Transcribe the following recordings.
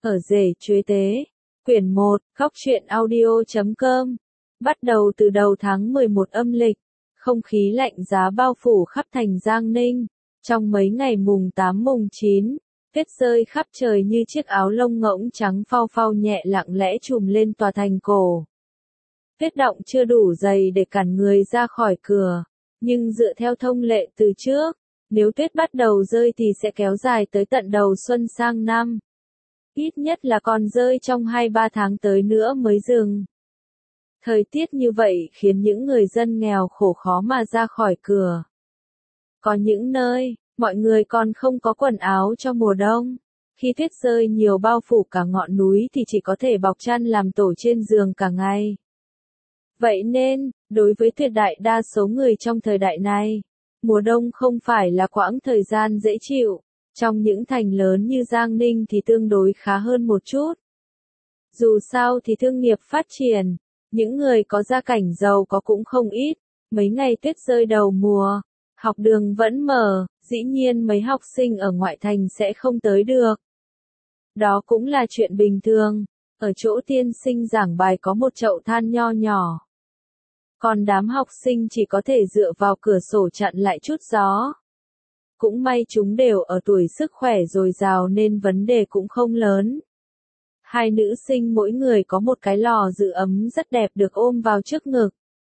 Ở rể chuế tế. Quyển 1, Góc truyện audio.com. Bắt đầu từ đầu tháng 11 âm lịch, không khí lạnh giá bao phủ khắp thành Giang Ninh. Trong mấy ngày mùng 8 mùng 9, tuyết rơi khắp trời như chiếc áo lông ngỗng trắng phau phau nhẹ lặng lẽ trùm lên tòa thành cổ. Tuyết động chưa đủ dày để cản người ra khỏi cửa, nhưng dựa theo thông lệ từ trước, nếu tuyết bắt đầu rơi thì sẽ kéo dài tới tận đầu xuân sang năm. Ít nhất là còn rơi trong 2-3 tháng tới nữa mới dừng. Thời tiết như vậy khiến những người dân nghèo khổ khó mà ra khỏi cửa. Có những nơi, mọi người còn không có quần áo cho mùa đông. Khi tuyết rơi nhiều bao phủ cả ngọn núi thì chỉ có thể bọc chăn làm tổ trên giường cả ngày. Vậy nên, đối với tuyệt đại đa số người trong thời đại này, mùa đông không phải là quãng thời gian dễ chịu. Trong những thành lớn như Giang Ninh thì tương đối khá hơn một chút. Dù sao thì thương nghiệp phát triển, những người có gia cảnh giàu có cũng không ít. Mấy ngày tuyết rơi đầu mùa, học đường vẫn mở, dĩ nhiên mấy học sinh ở ngoại thành sẽ không tới được. Đó cũng là chuyện bình thường, ở chỗ tiên sinh giảng bài có một chậu than nho nhỏ. Còn đám học sinh chỉ có thể dựa vào cửa sổ chặn lại chút gió. Cũng may chúng đều ở tuổi sức khỏe dồi dào nên vấn đề cũng không lớn. Hai nữ sinh mỗi người có một cái lò giữ ấm rất đẹp được ôm vào trước ngực.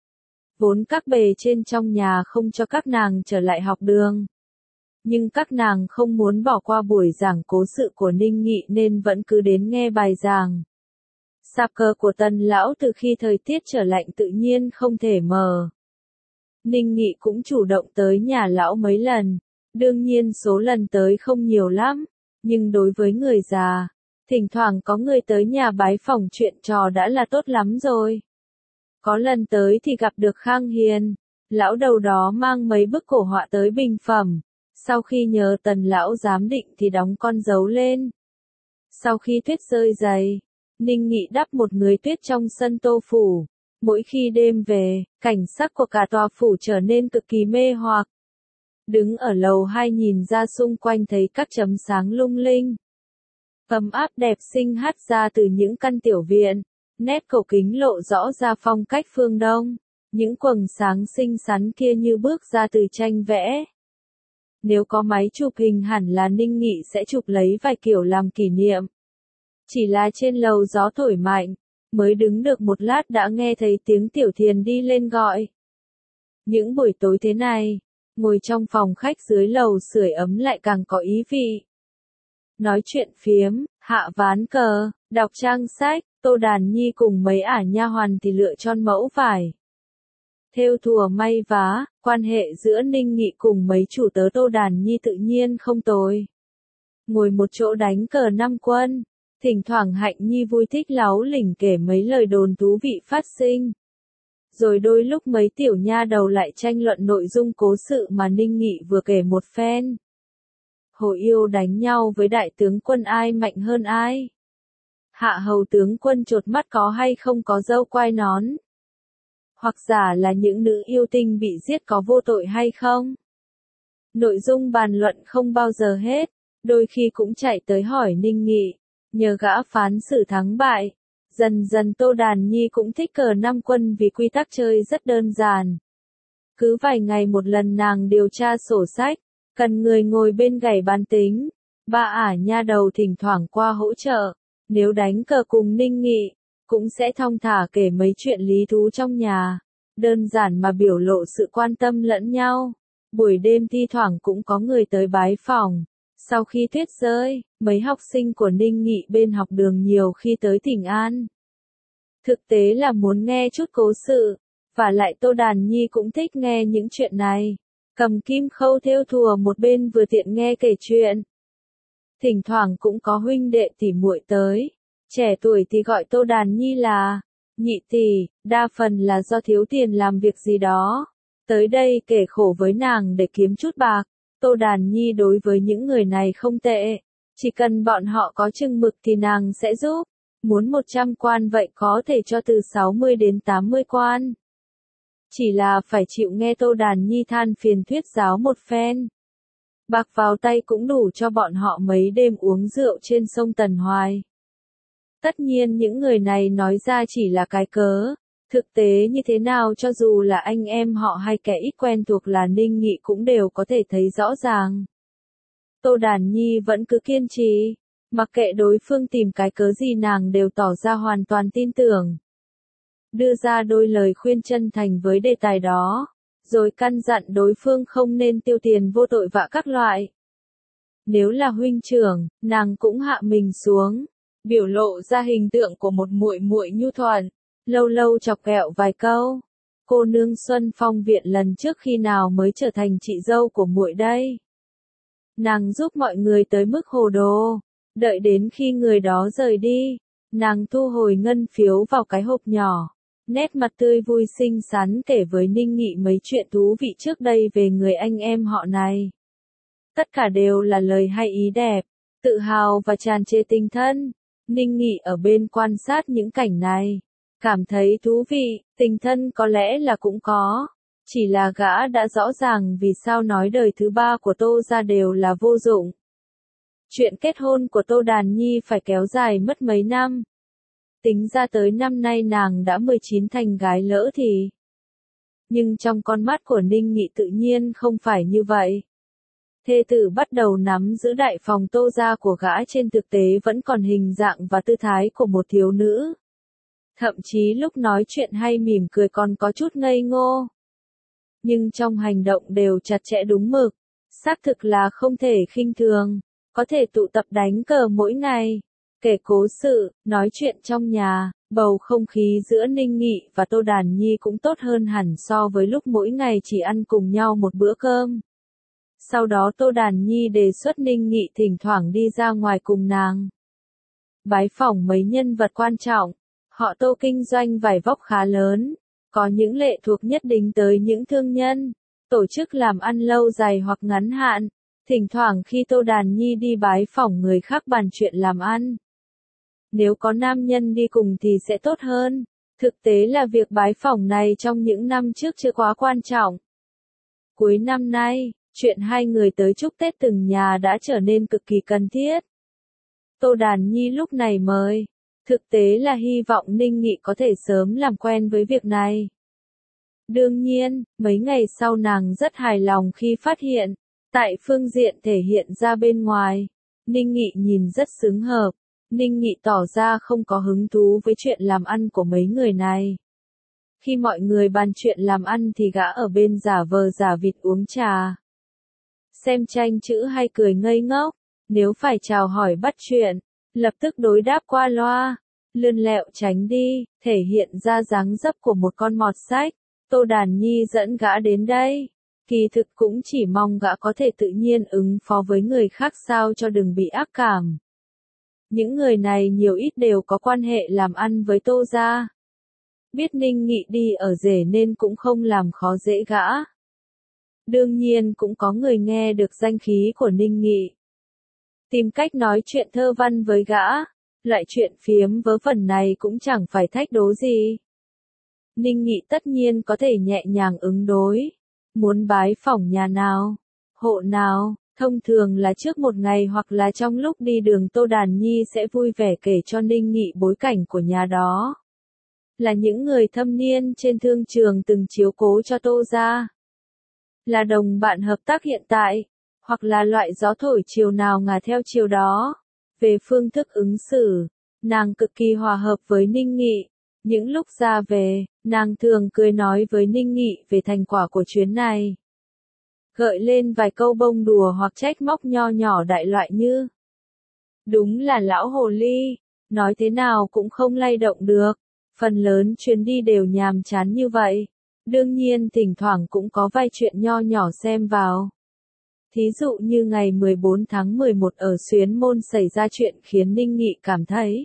Vốn các bề trên trong nhà không cho các nàng trở lại học đường. Nhưng các nàng không muốn bỏ qua buổi giảng cố sự của Ninh Nghị nên vẫn cứ đến nghe bài giảng. Sạp cờ của Tần lão từ khi thời tiết trở lạnh tự nhiên không thể mở. Ninh Nghị cũng chủ động tới nhà lão mấy lần. Đương nhiên số lần tới không nhiều lắm, nhưng đối với người già, thỉnh thoảng có người tới nhà bái phỏng chuyện trò đã là tốt lắm rồi. Có lần tới thì gặp được Khang Hiền, lão đầu đó mang mấy bức cổ họa tới bình phẩm, sau khi nhờ Tần lão giám định thì đóng con dấu lên. Sau khi tuyết rơi dày, Ninh Nghị đắp một người tuyết trong sân Tô phủ, mỗi khi đêm về, cảnh sắc của cả tòa phủ trở nên cực kỳ mê hoặc. Đứng ở lầu 2 nhìn ra xung quanh thấy các chấm sáng lung linh. Ấm áp đẹp xinh hắt ra từ những căn tiểu viện, nét cầu kính lộ rõ ra phong cách phương Đông, những quầng sáng xinh xắn kia như bước ra từ tranh vẽ. Nếu có máy chụp hình hẳn là Ninh Nghị sẽ chụp lấy vài kiểu làm kỷ niệm. Chỉ là trên lầu gió thổi mạnh, mới đứng được một lát đã nghe thấy tiếng Tiểu Thiền đi lên gọi. Những buổi tối thế này, ngồi trong phòng khách dưới lầu sưởi ấm lại càng có ý vị. Nói chuyện phiếm, hạ ván cờ, đọc trang sách, Tô Đàn Nhi cùng mấy ả nha hoàn thì lựa chọn mẫu vải. Thêu thùa may vá, quan hệ giữa Ninh Nghị cùng mấy chủ tớ Tô Đàn Nhi tự nhiên không tồi. Ngồi một chỗ đánh cờ 5 quân, thỉnh thoảng Hạnh Nhi vui thích láu lỉnh kể mấy lời đồn thú vị phát sinh. Rồi đôi lúc mấy tiểu nha đầu lại tranh luận nội dung cố sự mà Ninh Nghị vừa kể một phen. Hồ Yêu đánh nhau với đại tướng quân ai mạnh hơn ai? Hạ hầu tướng quân chột mắt có hay không có râu quai nón? Hoặc giả là những nữ yêu tinh bị giết có vô tội hay không? Nội dung bàn luận không bao giờ hết, đôi khi cũng chạy tới hỏi Ninh Nghị, nhờ gã phán xử thắng bại. Dần dần Tô Đàn Nhi cũng thích cờ 5 quân vì quy tắc chơi rất đơn giản. Cứ vài ngày một lần nàng điều tra sổ sách, cần người ngồi bên gảy bàn tính. Ba ả nha đầu thỉnh thoảng qua hỗ trợ, nếu đánh cờ cùng Ninh Nghị, cũng sẽ thong thả kể mấy chuyện lý thú trong nhà. Đơn giản mà biểu lộ sự quan tâm lẫn nhau. Buổi đêm thi thoảng cũng có người tới bái phỏng. Sau khi tuyết rơi, mấy học sinh của Ninh Nghị bên học đường nhiều khi tới thỉnh an. Thực tế là muốn nghe chút cố sự, và lại Tô Đàn Nhi cũng thích nghe những chuyện này. Cầm kim khâu thêu thùa một bên vừa tiện nghe kể chuyện. Thỉnh thoảng cũng có huynh đệ tỉ muội tới, trẻ tuổi thì gọi Tô Đàn Nhi là nhị tỷ, đa phần là do thiếu tiền làm việc gì đó. Tới đây kể khổ với nàng để kiếm chút bạc. Tô Đàn Nhi đối với những người này không tệ, chỉ cần bọn họ có chừng mực thì nàng sẽ giúp. Muốn 100 quan vậy có thể cho từ 60 đến 80 quan. Chỉ là phải chịu nghe Tô Đàn Nhi than phiền thuyết giáo một phen. Bạc vào tay cũng đủ cho bọn họ mấy đêm uống rượu trên sông Tần Hoài. Tất nhiên những người này nói ra chỉ là cái cớ. Thực tế như thế nào cho dù là anh em họ hay kẻ ít quen thuộc là Ninh Nghị cũng đều có thể thấy rõ ràng. Tô Đàn Nhi vẫn cứ kiên trì, mặc kệ đối phương tìm cái cớ gì nàng đều tỏ ra hoàn toàn tin tưởng. Đưa ra đôi lời khuyên chân thành với đề tài đó, rồi căn dặn đối phương không nên tiêu tiền vô tội vạ các loại. Nếu là huynh trưởng, nàng cũng hạ mình xuống, biểu lộ ra hình tượng của một muội muội nhu thuận, lâu lâu chọc ghẹo vài câu. Cô nương Xuân Phong viện lần trước khi nào mới trở thành chị dâu của muội đây? Nàng giúp mọi người tới mức hồ đồ, đợi đến khi người đó rời đi, nàng thu hồi ngân phiếu vào cái hộp nhỏ, nét mặt tươi vui xinh xắn kể với Ninh Nghị mấy chuyện thú vị trước đây về người anh em họ này. Tất cả đều là lời hay ý đẹp, tự hào và tràn trề tình thân. Ninh Nghị ở bên quan sát những cảnh này, cảm thấy thú vị, tình thân có lẽ là cũng có. Chỉ là gã đã rõ ràng vì sao nói đời thứ ba của Tô gia đều là vô dụng. Chuyện kết hôn của Tô Đàn Nhi phải kéo dài mất mấy năm. Tính ra tới năm nay nàng đã 19 thành gái lỡ thì. Nhưng trong con mắt của Ninh Nghị tự nhiên không phải như vậy. Thê tử bắt đầu nắm giữ đại phòng Tô gia của gã trên thực tế vẫn còn hình dạng và tư thái của một thiếu nữ. Thậm chí lúc nói chuyện hay mỉm cười còn có chút ngây ngô. Nhưng trong hành động đều chặt chẽ đúng mực, xác thực là không thể khinh thường, có thể tụ tập đánh cờ mỗi ngày, kể cố sự, nói chuyện trong nhà, bầu không khí giữa Ninh Nghị và Tô Đàn Nhi cũng tốt hơn hẳn so với lúc mỗi ngày chỉ ăn cùng nhau một bữa cơm. Sau đó Tô Đàn Nhi đề xuất Ninh Nghị thỉnh thoảng đi ra ngoài cùng nàng. Bái phỏng mấy nhân vật quan trọng, họ Tô kinh doanh vải vóc khá lớn. Có những lệ thuộc nhất định tới những thương nhân, tổ chức làm ăn lâu dài hoặc ngắn hạn, thỉnh thoảng khi Tô Đàn Nhi đi bái phỏng người khác bàn chuyện làm ăn. Nếu có nam nhân đi cùng thì sẽ tốt hơn, thực tế là việc bái phỏng này trong những năm trước chưa quá quan trọng. Cuối năm nay, chuyện hai người tới chúc Tết từng nhà đã trở nên cực kỳ cần thiết. Tô Đàn Nhi lúc này mời. Thực tế là hy vọng Ninh Nghị có thể sớm làm quen với việc này. Đương nhiên, mấy ngày sau nàng rất hài lòng khi phát hiện, tại phương diện thể hiện ra bên ngoài, Ninh Nghị nhìn rất xứng hợp. Ninh Nghị tỏ ra không có hứng thú với chuyện làm ăn của mấy người này. Khi mọi người bàn chuyện làm ăn thì gã ở bên giả vờ giả vịt uống trà. Xem tranh chữ hay cười ngây ngốc, nếu phải chào hỏi bắt chuyện, lập tức đối đáp qua loa, lươn lẹo tránh đi, thể hiện ra dáng dấp của một con mọt sách. Tô Đàn Nhi dẫn gã đến đây, kỳ thực cũng chỉ mong gã có thể tự nhiên ứng phó với người khác sao cho đừng bị ác cảm. Những người này nhiều ít đều có quan hệ làm ăn với Tô gia. Biết Ninh Nghị đi ở rể nên cũng không làm khó dễ gã. Đương nhiên cũng có người nghe được danh khí của Ninh Nghị, tìm cách nói chuyện thơ văn với gã, loại chuyện phiếm vớ vẩn này cũng chẳng phải thách đố gì. Ninh Nghị tất nhiên có thể nhẹ nhàng ứng đối, muốn bái phỏng nhà nào, hộ nào, thông thường là trước một ngày hoặc là trong lúc đi đường Tô Đàn Nhi sẽ vui vẻ kể cho Ninh Nghị bối cảnh của nhà đó. Là những người thâm niên trên thương trường từng chiếu cố cho Tô gia. Là đồng bạn hợp tác hiện tại, hoặc là loại gió thổi chiều nào ngả theo chiều đó. Về phương thức ứng xử, nàng cực kỳ hòa hợp với Ninh Nghị. Những lúc ra về, nàng thường cười nói với Ninh Nghị về thành quả của chuyến này. Gợi lên vài câu bông đùa hoặc trách móc nho nhỏ đại loại như: đúng là lão hồ ly, nói thế nào cũng không lay động được, phần lớn chuyến đi đều nhàm chán như vậy. Đương nhiên thỉnh thoảng cũng có vài chuyện nho nhỏ xem vào. Thí dụ như ngày 14 tháng 11 ở Xuyến Môn xảy ra chuyện khiến Ninh Nghị cảm thấy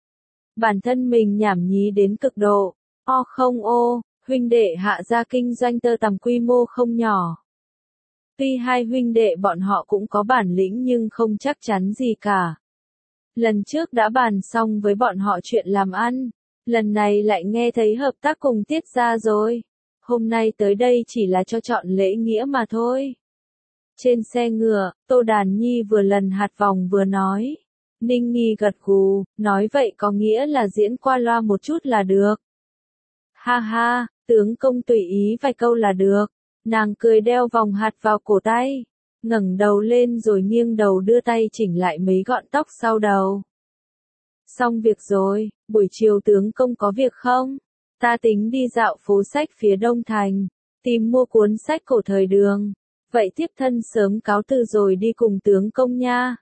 bản thân mình nhảm nhí đến cực độ. Huynh đệ Hạ gia kinh doanh tơ tằm quy mô không nhỏ. Tuy hai huynh đệ bọn họ cũng có bản lĩnh nhưng không chắc chắn gì cả. Lần trước đã bàn xong với bọn họ chuyện làm ăn, lần này lại nghe thấy hợp tác cùng Tiết gia rồi. Hôm nay tới đây chỉ là cho chọn lễ nghĩa mà thôi. Trên xe ngựa, Tô Đàn Nhi vừa lần hạt vòng vừa nói. Ninh Nghi gật gù, nói vậy có nghĩa là diễn qua loa một chút là được. Ha ha, tướng công tùy ý vài câu là được. Nàng cười đeo vòng hạt vào cổ tay, ngẩng đầu lên rồi nghiêng đầu đưa tay chỉnh lại mấy gọn tóc sau đầu. Xong việc rồi, buổi chiều tướng công có việc không? Ta tính đi dạo phố sách phía Đông Thành, tìm mua cuốn sách cổ thời Đường. Vậy tiếp thân sớm cáo từ rồi đi cùng tướng công nha.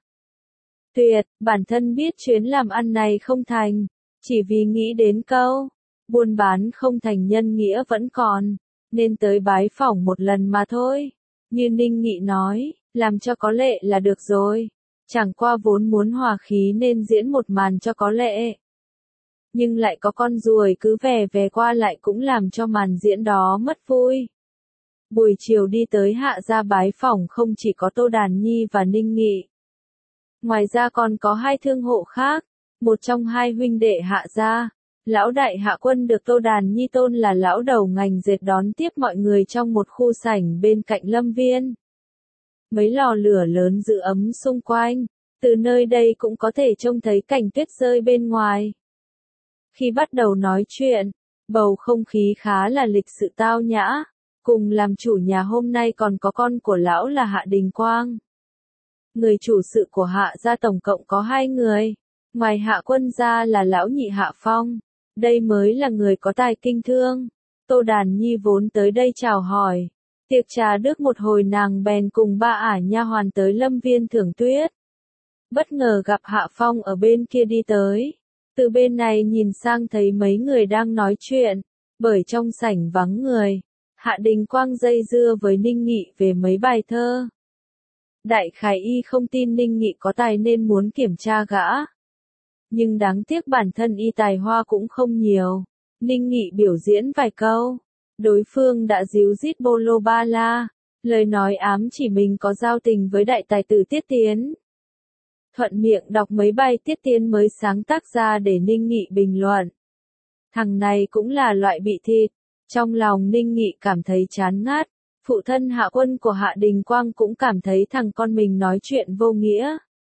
Tuyệt, bản thân biết chuyến làm ăn này không thành, chỉ vì nghĩ đến câu, buôn bán không thành nhân nghĩa vẫn còn, nên tới bái phỏng một lần mà thôi. Như Ninh Nghị nói, làm cho có lệ là được rồi. Chẳng qua vốn muốn hòa khí nên diễn một màn cho có lệ. Nhưng lại có con ruồi cứ về về qua lại cũng làm cho màn diễn đó mất vui. Buổi chiều đi tới Hạ gia bái phỏng không chỉ có Tô Đàn Nhi và Ninh Nghị. Ngoài ra còn có hai thương hộ khác, một trong hai huynh đệ Hạ gia. Lão đại Hạ Quân được Tô Đàn Nhi tôn là lão đầu ngành dệt đón tiếp mọi người trong một khu sảnh bên cạnh lâm viên. Mấy lò lửa lớn giữ ấm xung quanh, từ nơi đây cũng có thể trông thấy cảnh tuyết rơi bên ngoài. Khi bắt đầu nói chuyện, bầu không khí khá là lịch sự tao nhã, cùng làm chủ nhà hôm nay còn có con của lão là Hạ Đình Quang. Người chủ sự của Hạ gia tổng cộng có 2 người, ngoài Hạ Quân ra là lão nhị Hạ Phong. Đây mới là người có tài kinh thương. Tô Đàn Nhi vốn tới đây chào hỏi. Tiệc trà được một hồi nàng bèn cùng ba ả nha hoàn tới lâm viên thưởng tuyết. Bất ngờ gặp Hạ Phong ở bên kia đi tới. Từ bên này nhìn sang thấy mấy người đang nói chuyện. Bởi trong sảnh vắng người, Hạ Đình Quang dây dưa với Ninh Nghị về mấy bài thơ. Đại khái y không tin Ninh Nghị có tài nên muốn kiểm tra gã. Nhưng đáng tiếc bản thân y tài hoa cũng không nhiều. Ninh Nghị biểu diễn vài câu, đối phương đã díu dít bô lô ba la, lời nói ám chỉ mình có giao tình với đại tài tử Tiết Tiến. Thuận miệng đọc mấy bài Tiết Tiến mới sáng tác ra để Ninh Nghị bình luận. Thằng này cũng là loại bị thịt. Trong lòng Ninh Nghị cảm thấy chán ngắt. Phụ thân Hạ Quân của Hạ Đình Quang cũng cảm thấy thằng con mình nói chuyện vô nghĩa.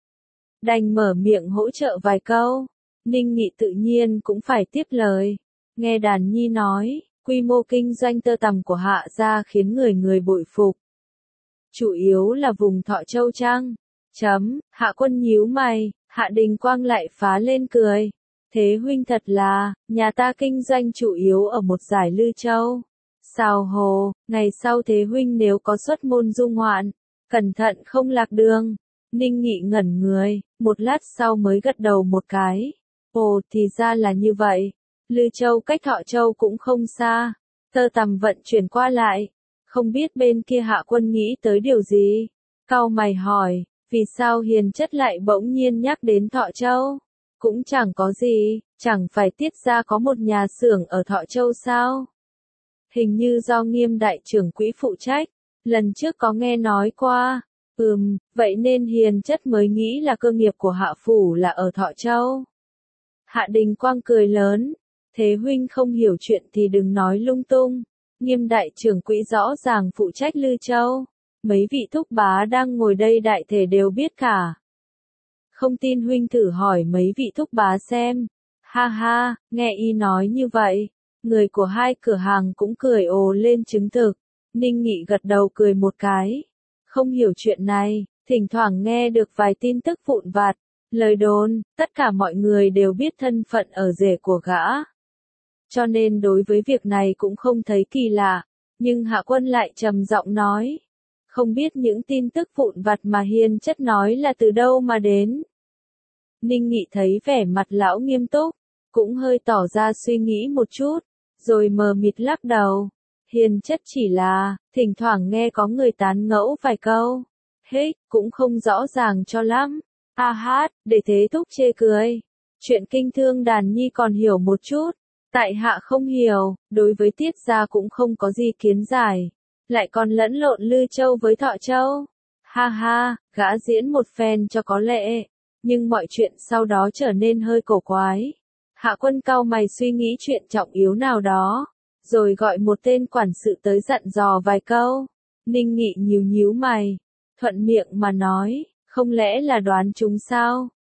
Đành mở miệng hỗ trợ vài câu. Ninh Nghị tự nhiên cũng phải tiếp lời. Nghe Đàn Nhi nói, quy mô kinh doanh tơ tằm của Hạ gia khiến người người bội phục. Chủ yếu là vùng Thọ Châu chăng? Hạ Quân nhíu mày, Hạ Đình Quang lại phá lên cười. Thế huynh thật là, nhà ta kinh doanh chủ yếu ở một giải Lư Châu. Sao hồ, ngày sau thế huynh nếu có xuất môn du ngoạn, cẩn thận không lạc đường. Ninh Nghị ngẩn người, một lát sau mới gật đầu một cái. Ồ, thì ra là như vậy. Lư Châu cách Thọ Châu cũng không xa. Tơ tằm vận chuyển qua lại. Không biết bên kia Hạ Quân nghĩ tới điều gì? Cau mày hỏi, vì sao Hiền chất lại bỗng nhiên nhắc đến Thọ Châu? Cũng chẳng có gì, chẳng phải Tiết gia có một nhà xưởng ở Thọ Châu sao? Hình như do Nghiêm đại trưởng quỹ phụ trách. Lần trước có nghe nói qua. Vậy nên Hiền chất mới nghĩ là cơ nghiệp của Hạ phủ là ở Thọ Châu. Hạ Đình Quang cười lớn. Thế huynh không hiểu chuyện thì đừng nói lung tung. Nghiêm đại trưởng quỹ rõ ràng phụ trách Lư Châu. Mấy vị thúc bá đang ngồi đây đại thể đều biết cả. Không tin huynh thử hỏi mấy vị thúc bá xem. Ha ha, nghe y nói như vậy. Người của hai cửa hàng cũng cười ồ lên chứng thực. Ninh Nghị gật đầu cười một cái. Không hiểu chuyện này, thỉnh thoảng nghe được vài tin tức vụn vặt. Lời đồn, tất cả mọi người đều biết thân phận ở rể của gã. Cho nên đối với việc này cũng không thấy kỳ lạ. Nhưng Hạ Quân lại trầm giọng nói. Không biết những tin tức vụn vặt mà Hiền chất nói là từ đâu mà đến. Ninh Nghị thấy vẻ mặt lão nghiêm túc, cũng hơi tỏ ra suy nghĩ một chút, rồi mờ mịt lắc đầu. Hiền chất chỉ là, thỉnh thoảng nghe có người tán ngẫu vài câu. Cũng không rõ ràng cho lắm. Để thế thúc chê cười. Chuyện kinh thương Đàn Nhi còn hiểu một chút. Tại hạ không hiểu, đối với Tiết gia cũng không có gì kiến giải. Lại còn lẫn lộn Lư Châu với Thọ Châu. Gã diễn một phen cho có lệ. Nhưng mọi chuyện sau đó trở nên hơi cổ quái. Hạ Quân cau mày suy nghĩ chuyện trọng yếu nào đó. Rồi gọi một tên quản sự tới dặn dò vài câu. Ninh Nghị nhíu nhíu mày. Thuận miệng mà nói, không lẽ là đoán chúng sao?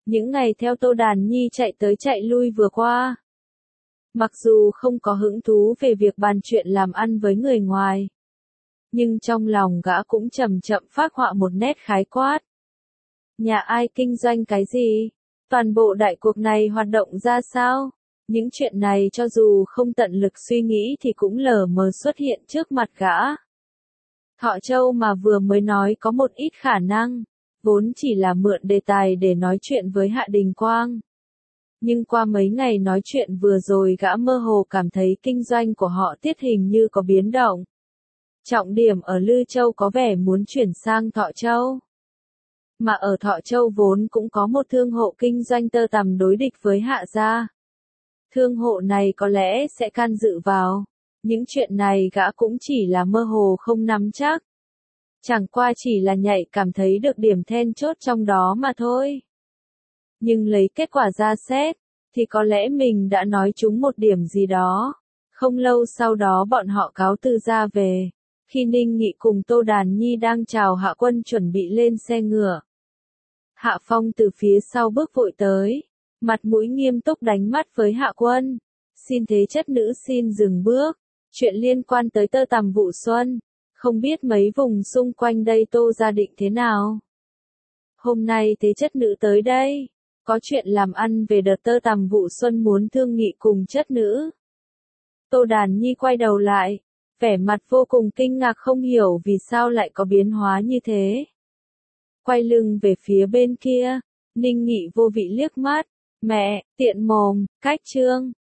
Những ngày theo Tô Đàn Nhi chạy tới chạy lui vừa qua. Mặc dù không có hứng thú về việc bàn chuyện làm ăn với người ngoài. Nhưng trong lòng gã cũng chậm chậm phác họa một nét khái quát. Nhà ai kinh doanh cái gì? Toàn bộ đại cuộc này hoạt động ra sao? Những chuyện này cho dù không tận lực suy nghĩ thì cũng lờ mờ xuất hiện trước mặt gã. Thọ Châu mà vừa mới nói có một ít khả năng, vốn chỉ là mượn đề tài để nói chuyện với Hạ Đình Quang. Nhưng qua mấy ngày nói chuyện vừa rồi gã mơ hồ cảm thấy kinh doanh của họ Tiết hình như có biến động. Trọng điểm ở Lư Châu có vẻ muốn chuyển sang Thọ Châu. Mà ở Thọ Châu vốn cũng có một thương hộ kinh doanh tơ tằm đối địch với Hạ gia. Thương hộ này có lẽ sẽ can dự vào. Những chuyện này gã cũng chỉ là mơ hồ không nắm chắc. Chẳng qua chỉ là nhạy cảm thấy được điểm then chốt trong đó mà thôi. Nhưng lấy kết quả ra xét, thì có lẽ mình đã nói trúng một điểm gì đó. Không lâu sau đó bọn họ cáo từ ra về. Khi Ninh Nghị cùng Tô Đàn Nhi đang chào Hạ Quân chuẩn bị lên xe ngựa. Hạ Phong từ phía sau bước vội tới. Mặt mũi nghiêm túc đánh mắt với Hạ Quân. Xin thế chất nữ xin dừng bước. Chuyện liên quan tới tơ tằm vụ xuân. Không biết mấy vùng xung quanh đây Tô gia định thế nào. Hôm nay thế chất nữ tới đây. Có chuyện làm ăn về đợt tơ tằm vụ xuân muốn thương nghị cùng chất nữ. Tô Đàn Nhi quay đầu lại. Vẻ mặt vô cùng kinh ngạc không hiểu vì sao lại có biến hóa như thế. Quay lưng về phía bên kia. Ninh Nghị vô vị liếc mắt. Mẹ, tiện mồm, cách trương.